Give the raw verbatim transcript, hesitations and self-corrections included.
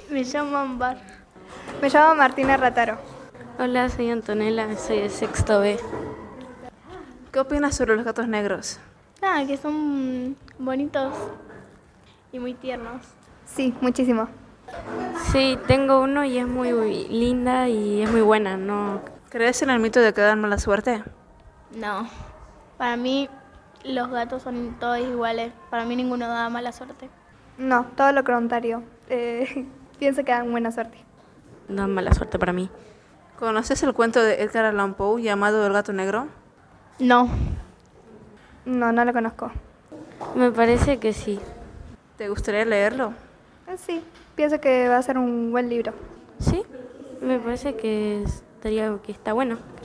Me llamo Ambar. Me llamo Martina Rataro. Hola, soy Antonella, soy de sexto B. ¿Qué opinas sobre los gatos negros? Nada, que son bonitos y muy tiernos. Sí, muchísimo. Sí, tengo uno y es muy linda y es muy buena, ¿no? ¿Crees en el mito de que dan mala suerte? No. Para mí, los gatos son todos iguales. Para mí, ninguno da mala suerte. No, todo lo contrario. Eh, pienso que dan buena suerte. No mala suerte para mí. ¿Conoces el cuento de Edgar Allan Poe llamado El gato negro? No. No, no lo conozco. Me parece que sí. ¿Te gustaría leerlo? Eh, sí, pienso que va a ser un buen libro. Sí, me parece que estaría que está bueno.